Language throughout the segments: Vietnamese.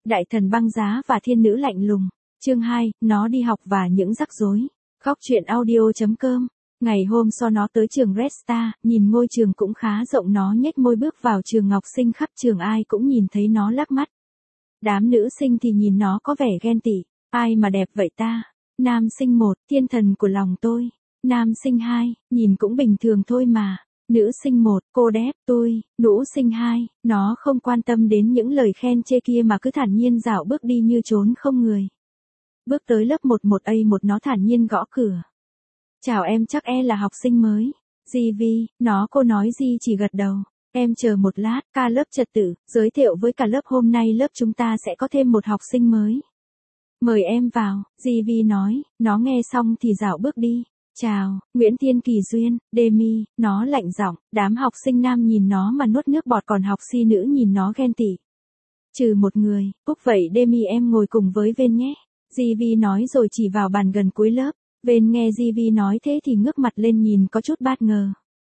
Đại thần băng giá và thiên nữ lạnh lùng. Chương 2, nó đi học và những rắc rối. Góc truyện audio.com. Ngày hôm sau nó tới trường Red Star, nhìn ngôi trường cũng khá rộng, nó nhếch môi bước vào trường, học sinh khắp trường ai cũng nhìn thấy nó lắc mắt. Đám nữ sinh thì nhìn nó có vẻ ghen tị. Ai mà đẹp vậy ta? Nam sinh 1, thiên thần của lòng tôi. Nam sinh 2, nhìn cũng bình thường thôi mà. Nữ sinh 1, cô đẹp tôi. Nữ sinh 2, nó không quan tâm đến những lời khen chê kia mà cứ thản nhiên dạo bước đi như trốn không người. Bước tới lớp 11A1, nó thản nhiên gõ cửa. Chào em, chắc là học sinh mới. Di, cô nói Di chỉ gật đầu. Em chờ một lát, ca lớp trật tự, giới thiệu với cả lớp hôm nay lớp chúng ta sẽ có thêm một học sinh mới. Mời em vào, Di nói, nó nghe xong thì dạo bước đi. Chào, Nguyễn Thiên Kỳ Duyên, Demi, nó lạnh giọng, đám học sinh nam nhìn nó mà nuốt nước bọt, còn học sinh nữ nhìn nó ghen tị. Trừ một người, Cúc vậy Demi em ngồi cùng với Ven nhé. Di nói rồi chỉ vào bàn gần cuối lớp. Ven nghe Di nói thế thì ngước mặt lên nhìn có chút bất ngờ.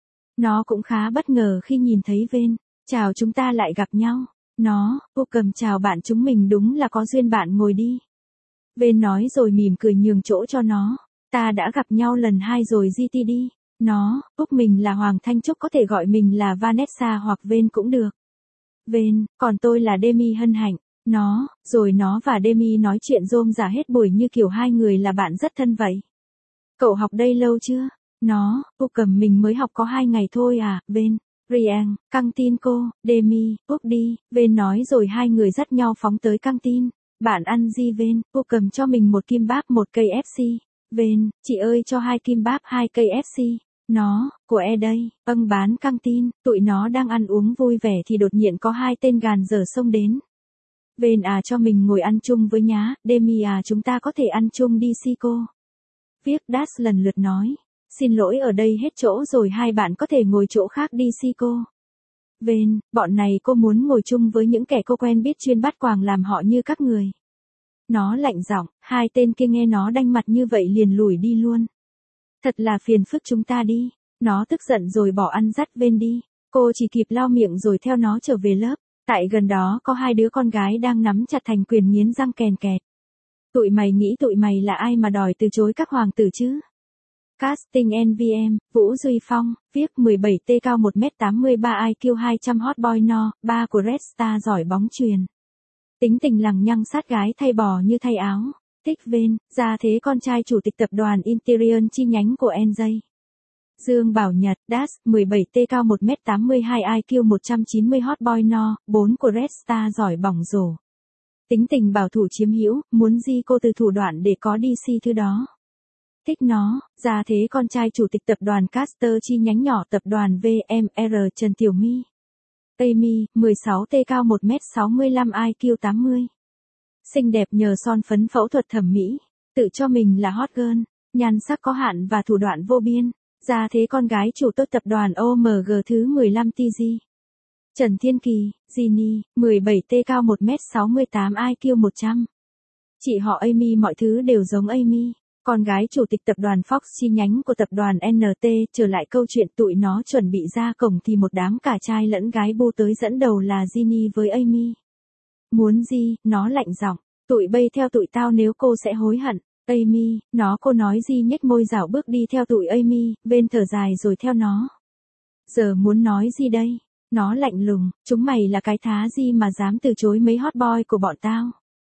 Nó cũng khá bất ngờ khi nhìn thấy Ven. Chào, chúng ta lại gặp nhau. Cô cầm chào bạn, chúng mình đúng là có duyên, bạn ngồi đi. Ven nói rồi mỉm cười nhường chỗ cho nó. Ta đã gặp nhau lần 2 rồi GT đi. Cúc mình là Hoàng Thanh Trúc, có thể gọi mình là Vanessa hoặc Ven cũng được. Ven, còn tôi là Demi hân hạnh. Rồi nó và Demi nói chuyện rôm rả hết buổi như kiểu hai người là bạn rất thân vậy. Cậu học đây lâu chưa? Cô cầm mình mới học có 2 ngày thôi à, Ven. Riang, căng tin cô, Demi, Cúc đi, Ven nói rồi hai người dắt nhau phóng tới căng tin. Bạn ăn gì Ven? Cô cầm cho mình một kim báp, 1 cây FC. Ven, chị ơi cho 2 kim báp, 2 cây FC. Của đây, bán căng tin, tụi nó đang ăn uống vui vẻ thì đột nhiên có 2 tên gàn dở xông đến. Ven cho mình ngồi ăn chung với nhá, Demi chúng ta có thể ăn chung đi si cô. Viết Das lần lượt nói, xin lỗi ở đây hết chỗ rồi, hai bạn có thể ngồi chỗ khác đi si cô. Ven, bọn này cô muốn ngồi chung với những kẻ cô quen biết chuyên bắt quàng làm họ như các người. Nó lạnh giọng, 2 tên kia nghe nó đanh mặt như vậy liền lùi đi luôn. Thật là phiền phức, chúng ta đi. Nó tức giận rồi bỏ ăn dắt Ven đi. Cô chỉ kịp lau miệng rồi theo nó trở về lớp. Tại gần đó có 2 đứa con gái đang nắm chặt thành quyền nghiến răng kèn kẹt. Tụi mày nghĩ tụi mày là ai mà đòi từ chối các hoàng tử chứ? Casting NVM, Vũ Duy Phong, viết 17T, cao 1m83, IQ 200, hot boy no, 3 của Red Star, giỏi bóng chuyền. Tính tình lằng nhằng sát gái thay bò như thay áo. Thích Ven, ra thế con trai chủ tịch tập đoàn Interion chi nhánh của NJ. Dương Bảo Nhật, Das, 17T, cao 1m82, IQ 190, hot boy no, 4 của Red Star, giỏi bỏng rổ. Tính tình bảo thủ chiếm hữu, muốn gì cô từ thủ đoạn để có DC thứ đó. Thích nó, ra thế con trai chủ tịch tập đoàn Caster chi nhánh nhỏ tập đoàn VMR Trần Tiểu My. Amy, 16T, cao 1m65, IQ 80. Xinh đẹp nhờ son phấn phẫu thuật thẩm mỹ, tự cho mình là hot girl, nhan sắc có hạn và thủ đoạn vô biên. Ra thế con gái chủ tốt tập đoàn OMG thứ 15 TG. Trần Thiên Kỳ, Ginny, 17T, cao 1m68, IQ 100. Chị họ Amy, mọi thứ đều giống Amy. Con gái chủ tịch tập đoàn Fox chi nhánh của tập đoàn NT. Trở lại câu chuyện, tụi nó chuẩn bị ra cổng thì một đám cả trai lẫn gái bu tới, dẫn đầu là Ginny với Amy. Muốn gì? Nó lạnh giọng, tụi bay theo tụi tao nếu cô sẽ hối hận. Amy, cô nói gì nhếch môi dạo bước đi theo tụi Amy, Bên thở dài rồi theo nó. Giờ muốn nói gì đây? Nó lạnh lùng, chúng mày là cái thá gì mà dám từ chối mấy hot boy của bọn tao?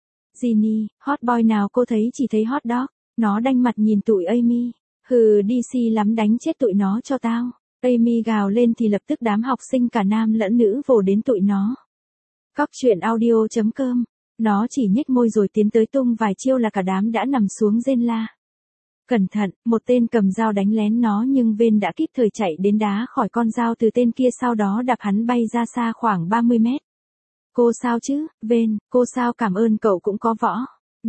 Ginny, hot boy nào cô thấy chỉ thấy hot dog. Nó đanh mặt nhìn tụi Amy. Hừ, DC lắm, đánh chết tụi nó cho tao. Amy gào lên thì lập tức đám học sinh cả nam lẫn nữ vồ đến tụi nó. Góc truyện audio.com. Nó chỉ nhếch môi rồi tiến tới tung vài chiêu là cả đám đã nằm xuống rên la. Cẩn thận, một tên cầm dao đánh lén nó nhưng Ven đã kịp thời chạy đến đá khỏi con dao từ tên kia, sau đó đạp hắn bay ra xa khoảng 30 mét. Cô sao chứ, Ven, cô sao, cảm ơn cậu cũng có võ.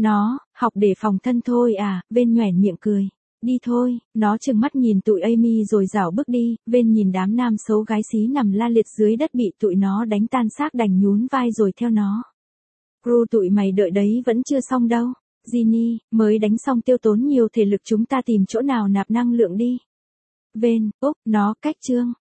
Học để phòng thân thôi à, Ven nhoẻn miệng cười. Đi thôi, nó trừng mắt nhìn tụi Amy rồi dảo bước đi. Ven nhìn đám nam xấu gái xí nằm la liệt dưới đất bị tụi nó đánh tan xác đành nhún vai rồi theo nó. Crew, tụi mày đợi đấy, vẫn chưa xong đâu. Ginny, mới đánh xong tiêu tốn nhiều thể lực, chúng ta tìm chỗ nào nạp năng lượng đi. Ven, nó cách chương.